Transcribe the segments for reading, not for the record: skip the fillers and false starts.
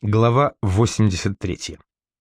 Глава 83.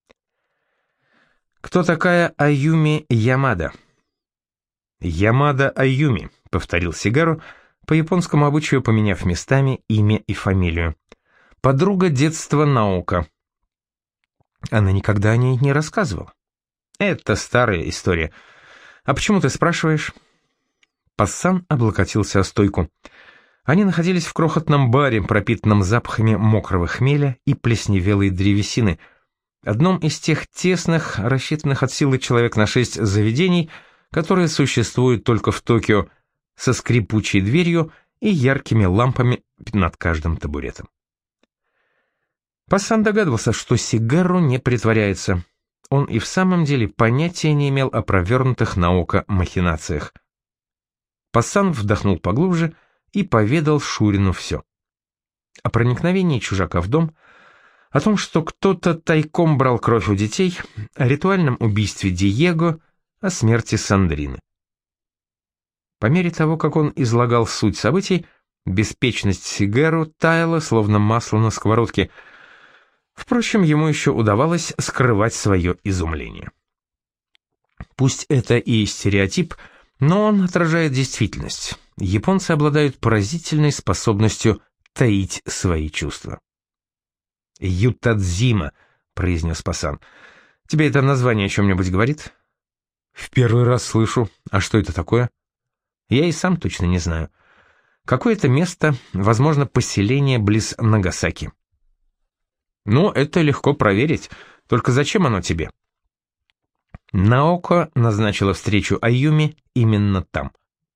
Кто такая Аюми Ямада? Ямада Аюми, повторил Сигару, по японскому обычаю поменяв местами имя и фамилию. Подруга детства Наока. Она никогда о ней не рассказывала. Это старая история. А почему ты спрашиваешь? Пассан облокотился о стойку. Они находились в крохотном баре, пропитанном запахами мокрого хмеля и плесневелой древесины, одном из тех тесных, рассчитанных от силы человек на 6 заведений, которые существуют только в Токио, со скрипучей дверью и яркими лампами над каждым табуретом. Пассан догадывался, что Сигару не притворяется. Он и в самом деле понятия не имел о провернутых Наока махинациях. Пассан вдохнул поглубже и поведал Шурину все. О проникновении чужака в дом, о том, что кто-то тайком брал кровь у детей, о ритуальном убийстве Диего, о смерти Сандрины. По мере того, как он излагал суть событий, беспечность Сигару таяла, словно масло на сковородке. Впрочем, ему еще удавалось скрывать свое изумление. Пусть это и стереотип, но он отражает действительность. Японцы обладают поразительной способностью таить свои чувства. «Ютадзима», — произнес Пассан. «Тебе это название о чем-нибудь говорит?» «В первый раз слышу. А что это такое?» «Я и сам точно не знаю. Какое-то место, возможно, поселение близ Нагасаки». «Ну, это легко проверить. Только зачем оно тебе?» Наока назначила встречу Аюми именно там.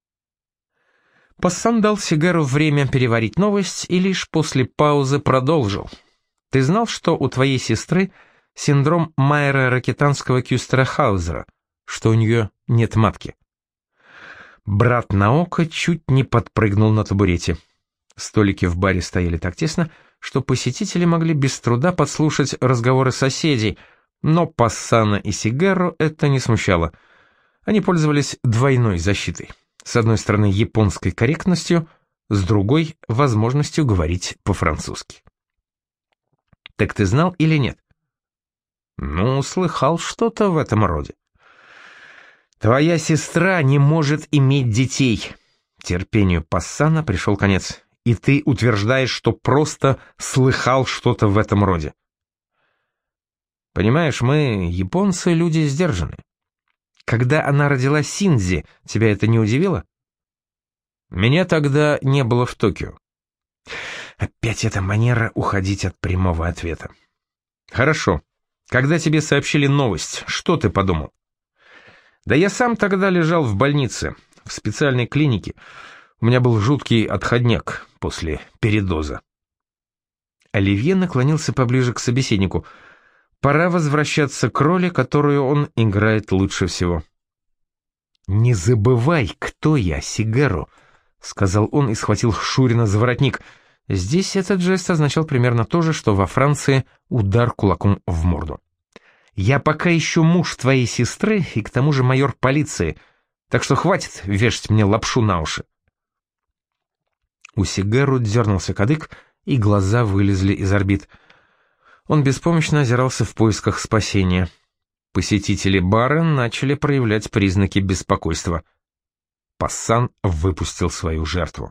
Пассан дал Сигару время переварить новость и лишь после паузы продолжил. «Ты знал, что у твоей сестры синдром Майера-Ракитанского-Кюстерхаузера, что у нее нет матки?» Брат Наока чуть не подпрыгнул на табурете. Столики в баре стояли так тесно, что посетители могли без труда подслушать разговоры соседей, но Пассана и Сигару это не смущало. Они пользовались двойной защитой. С одной стороны, японской корректностью, с другой — возможностью говорить по-французски. «Так ты знал или нет?» «Ну, слыхал что-то в этом роде». «Твоя сестра не может иметь детей». Терпению Пассана пришел конец. «И ты утверждаешь, что просто слыхал что-то в этом роде». «Понимаешь, мы, японцы, люди сдержанные. Когда она родила Синдзи, тебя это не удивило?» «Меня тогда не было в Токио». Опять эта манера уходить от прямого ответа. «Хорошо. Когда тебе сообщили новость, что ты подумал?» «Да я сам тогда лежал в больнице, в специальной клинике. У меня был жуткий отходняк после передоза». Оливье наклонился поближе к собеседнику. Пора возвращаться к роли, которую он играет лучше всего. «Не забывай, кто я, Сигару», — сказал он и схватил Шурина за воротник. Здесь этот жест означал примерно то же, что во Франции удар кулаком в морду. «Я пока еще муж твоей сестры и к тому же майор полиции, так что хватит вешать мне лапшу на уши». У Сигару дернулся кадык, и глаза вылезли из орбит. Он беспомощно озирался в поисках спасения. Посетители бара начали проявлять признаки беспокойства. Пассан выпустил свою жертву.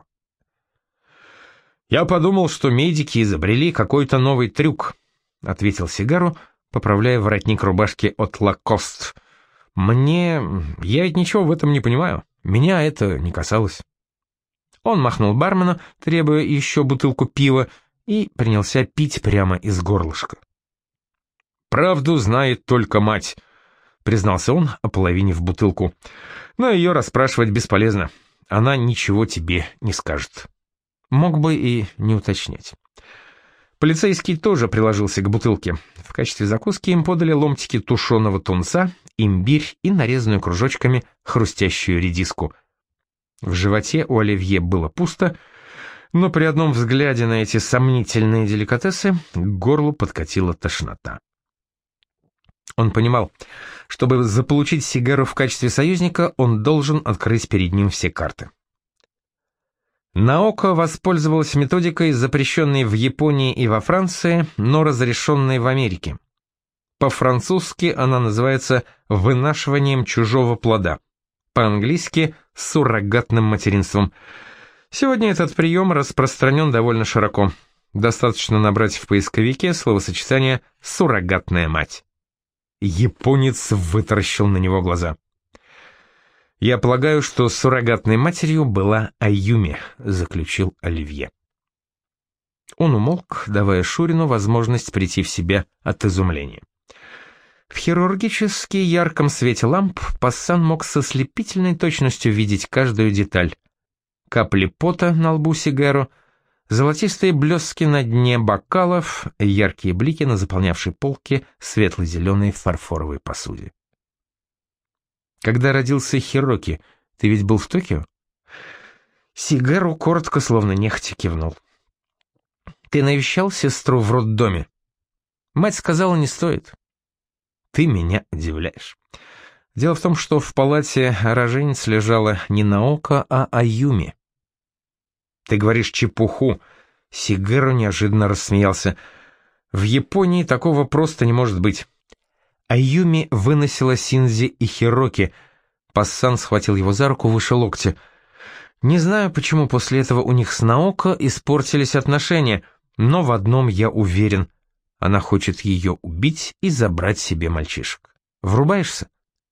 «Я подумал, что медики изобрели какой-то новый трюк», — ответил Сигару, поправляя воротник рубашки от Лакост. «Я ведь ничего в этом не понимаю. Меня это не касалось». Он махнул бармену, требуя еще бутылку пива, и принялся пить прямо из горлышка. «Правду знает только мать», — признался он, ополовинив бутылку. «Но ее расспрашивать бесполезно. Она ничего тебе не скажет». Мог бы и не уточнять. Полицейский тоже приложился к бутылке. В качестве закуски им подали ломтики тушеного тунца, имбирь и нарезанную кружочками хрустящую редиску. В животе у Оливье было пусто, но при одном взгляде на эти сомнительные деликатесы к горлу подкатила тошнота. Он понимал, чтобы заполучить Сигару в качестве союзника, он должен открыть перед ним все карты. Наока воспользовалась методикой, запрещенной в Японии и во Франции, но разрешенной в Америке. По-французски она называется «вынашиванием чужого плода», по-английски «суррогатным материнством». Сегодня этот прием распространен довольно широко. Достаточно набрать в поисковике словосочетание «суррогатная мать». Японец вытаращил на него глаза. «Я полагаю, что суррогатной матерью была Аюми», — заключил Оливье. Он умолк, давая Шурину возможность прийти в себя от изумления. В хирургически ярком свете ламп Пассан мог со слепительной точностью видеть каждую деталь. Капли пота на лбу Сигару, золотистые блестки на дне бокалов, яркие блики на заполнявшей полке светло-зеленой фарфоровой посуде. «Когда родился Хироки, ты ведь был в Токио?» Сигару коротко, словно нехотя кивнул. «Ты навещал сестру в роддоме?» «Мать сказала, не стоит». «Ты меня удивляешь. Дело в том, что в палате рожениц лежала не Наока, а Аюми». «Ты говоришь чепуху», — Сигару неожиданно рассмеялся. «В Японии такого просто не может быть». Аюми выносила Синдзи и Хироки. Пассан схватил его за руку выше локтя. «Не знаю, почему после этого у них с Наока испортились отношения, но в одном я уверен. Она хочет ее убить и забрать себе мальчишек. Врубаешься?»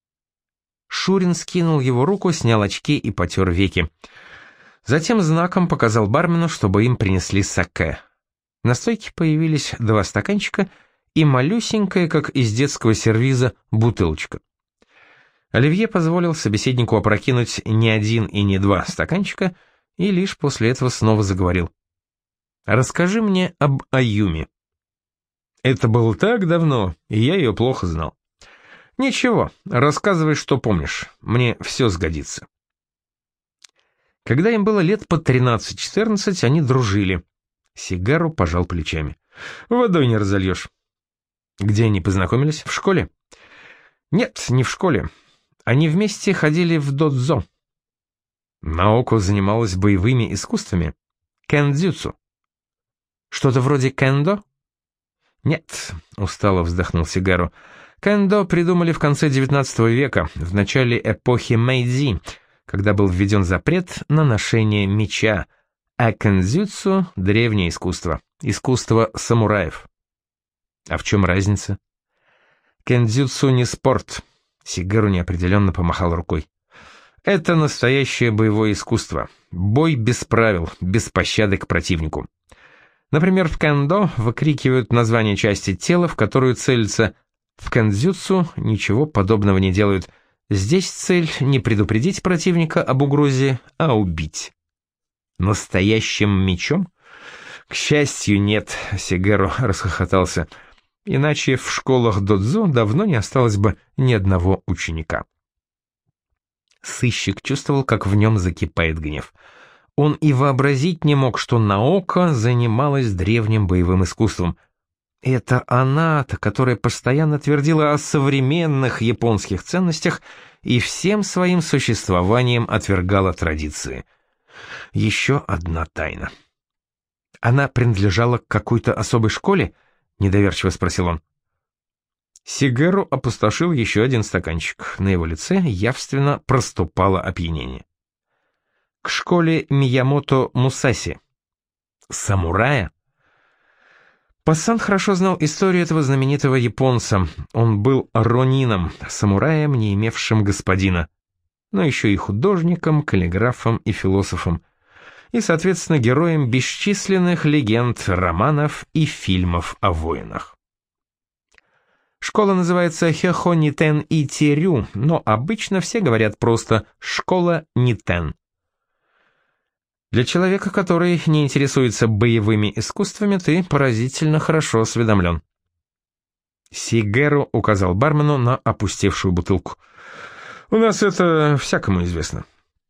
Шурин скинул его руку, снял очки и потер веки. Затем знаком показал бармену, чтобы им принесли саке. На стойке появились 2 стаканчика и малюсенькая, как из детского сервиза, бутылочка. Оливье позволил собеседнику опрокинуть не 1 и не 2 стаканчика, и лишь после этого снова заговорил. «Расскажи мне об Аюми». «Это было так давно, и я ее плохо знал». «Ничего, рассказывай, что помнишь, мне все сгодится». Когда им было лет по 13-14, они дружили. Сигару пожал плечами. «Водой не разольешь». «Где они познакомились? В школе?» «Нет, не в школе. Они вместе ходили в додзо». Наоко занималась боевыми искусствами. Кэндзюцу. «Что-то вроде кэндо?» «Нет», — устало вздохнул Сигару. «Кэндо придумали в конце XIX века, в начале эпохи Мэйдзи, когда был введен запрет на ношение меча, а кэндзюцу — древнее искусство, искусство самураев». «А в чем разница?» «Кэндзюцу не спорт», — Сигару неопределенно помахал рукой. «Это настоящее боевое искусство, бой без правил, без пощады к противнику. Например, в кэндо выкрикивают название части тела, в которую целятся. В кэндзюцу ничего подобного не делают. Здесь цель не предупредить противника об угрозе, а убить». «Настоящим мечом?» «К счастью, нет», — Сигару расхохотался. «Иначе в школах додзо давно не осталось бы ни одного ученика». Сыщик чувствовал, как в нем закипает гнев. Он и вообразить не мог, что Наока занималась древним боевым искусством. Это она-то, которая постоянно твердила о современных японских ценностях и всем своим существованием отвергала традиции. Еще одна тайна. «Она принадлежала к какой-то особой школе?» — недоверчиво спросил он. Сигару опустошил еще 1 стаканчик. На его лице явственно проступало опьянение. «К школе Миямото Мусаси». «Самурая?» Пассан хорошо знал историю этого знаменитого японца. Он был ронином, самураем, не имевшим господина, но еще и художником, каллиграфом и философом, и, соответственно, героем бесчисленных легенд, романов и фильмов о воинах. Школа называется Хёхо Нитен Итирю, но обычно все говорят просто «школа Нитен». Для человека, который не интересуется боевыми искусствами, ты поразительно хорошо осведомлен. Сигару указал бармену на опустевшую бутылку. «У нас это всякому известно».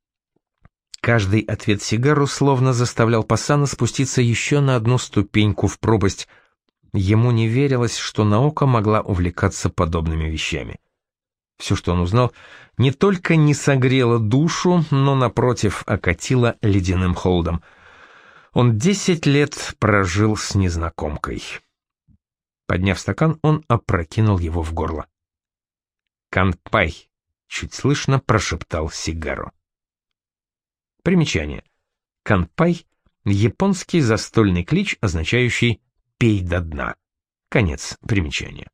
Каждый ответ Сигару словно заставлял Пассана спуститься еще на 1 ступеньку в пропасть. Ему не верилось, что Наока могла увлекаться подобными вещами. Все, что он узнал, не только не согрело душу, но, напротив, окатило ледяным холодом. Он 10 лет прожил с незнакомкой. Подняв стакан, он опрокинул его в горло. «Канпай», — чуть слышно прошептал Сигару. Примечание. Канпай — японский застольный клич, означающий «пей до дна». Конец примечания.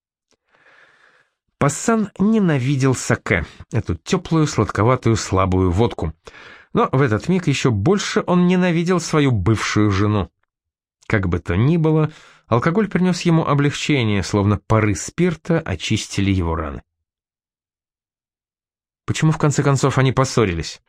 Пассан ненавидел сакэ, эту теплую, сладковатую, слабую водку. Но в этот миг еще больше он ненавидел свою бывшую жену. Как бы то ни было, алкоголь принес ему облегчение, словно пары спирта очистили его раны. Почему в конце концов они поссорились?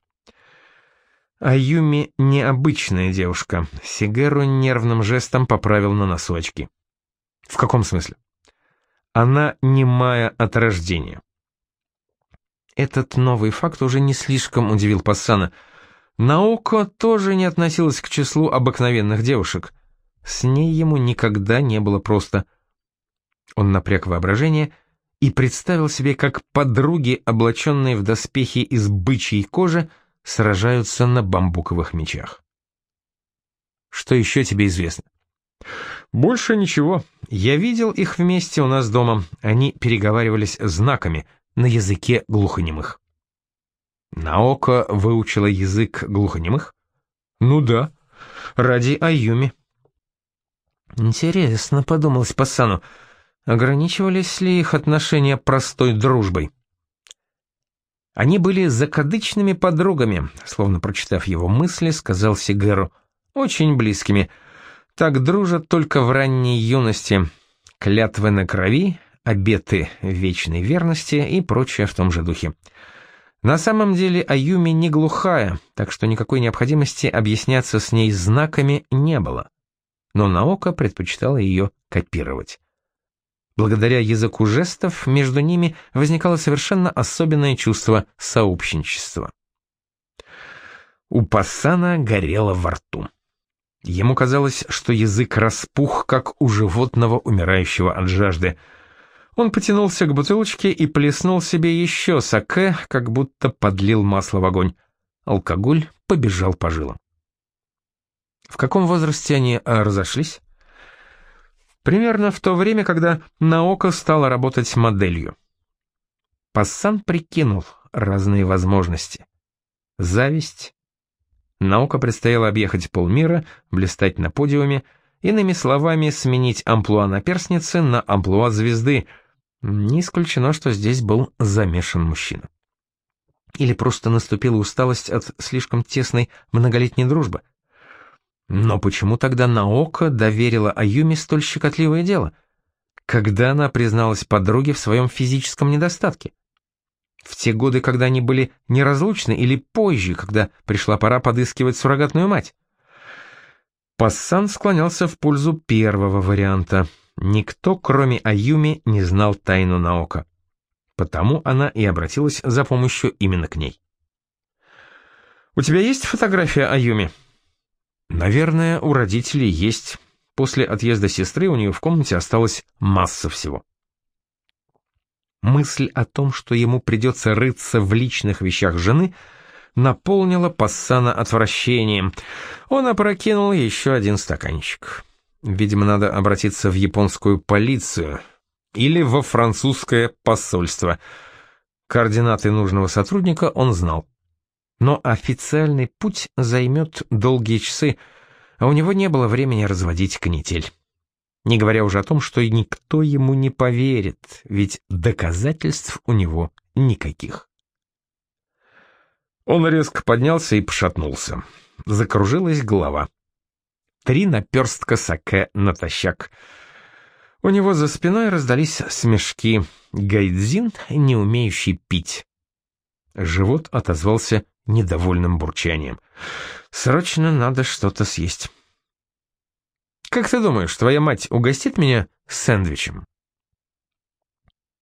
Аюми необычная девушка. Сигару нервным жестом поправил на носу очки. В каком смысле? Она немая от рождения. Этот новый факт уже не слишком удивил Пассана. Наоко тоже не относилась к числу обыкновенных девушек. С ней ему никогда не было просто. Он напряг воображение и представил себе, как подруги, облаченные в доспехи из бычьей кожи, сражаются на бамбуковых мечах. «Что еще тебе известно?» «Больше ничего. Я видел их вместе у нас дома. Они переговаривались знаками на языке глухонемых». «Наоко выучила язык глухонемых?» «Ну да, ради Аюми». «Интересно», — подумалось Пассану, — ограничивались ли их отношения простой дружбой? Они были закадычными подругами, словно прочитав его мысли, сказал Сигару, очень близкими. Так дружат только в ранней юности. Клятвы на крови, обеты вечной верности и прочее в том же духе. На самом деле Аюми не глухая, так что никакой необходимости объясняться с ней знаками не было. Но Наоко предпочитала ее копировать. Благодаря языку жестов между ними возникало совершенно особенное чувство сообщничества. У Пассана горело во рту. Ему казалось, что язык распух, как у животного, умирающего от жажды. Он потянулся к бутылочке и плеснул себе еще сакэ, как будто подлил масло в огонь. Алкоголь побежал по жилам. В каком возрасте они разошлись? Примерно в то время, когда Наоко стала работать моделью. Пассан прикинул разные возможности. Зависть. Наоко предстояло объехать полмира, блистать на подиуме, иными словами, сменить амплуа наперсницы на амплуа звезды. Не исключено, что здесь был замешан мужчина. Или просто наступила усталость от слишком тесной многолетней дружбы. Но почему тогда Наоко доверила Аюми столь щекотливое дело? Когда она призналась подруге в своем физическом недостатке? В те годы, когда они были неразлучны, или позже, когда пришла пора подыскивать суррогатную мать? Пассан склонялся в пользу первого варианта. Никто, кроме Аюми, не знал тайну Наоко. Потому она и обратилась за помощью именно к ней. «У тебя есть фотография Аюми?» «Наверное, у родителей есть. После отъезда сестры у нее в комнате осталась масса всего». Мысль о том, что ему придется рыться в личных вещах жены, наполнила Пассана отвращением. Он опрокинул еще один стаканчик. Видимо, надо обратиться в японскую полицию или во французское посольство. Координаты нужного сотрудника он знал. Но официальный путь займет долгие часы, а у него не было времени разводить канитель. Не говоря уже о том, что никто ему не поверит, ведь доказательств у него никаких. Он резко поднялся и пошатнулся. Закружилась голова. 3 наперстка сакэ натощак. У него за спиной раздались смешки. Гайдзин, не умеющий пить. Живот отозвался недовольным бурчанием. Срочно надо что-то съесть. «Как ты думаешь, твоя мать угостит меня сэндвичем?»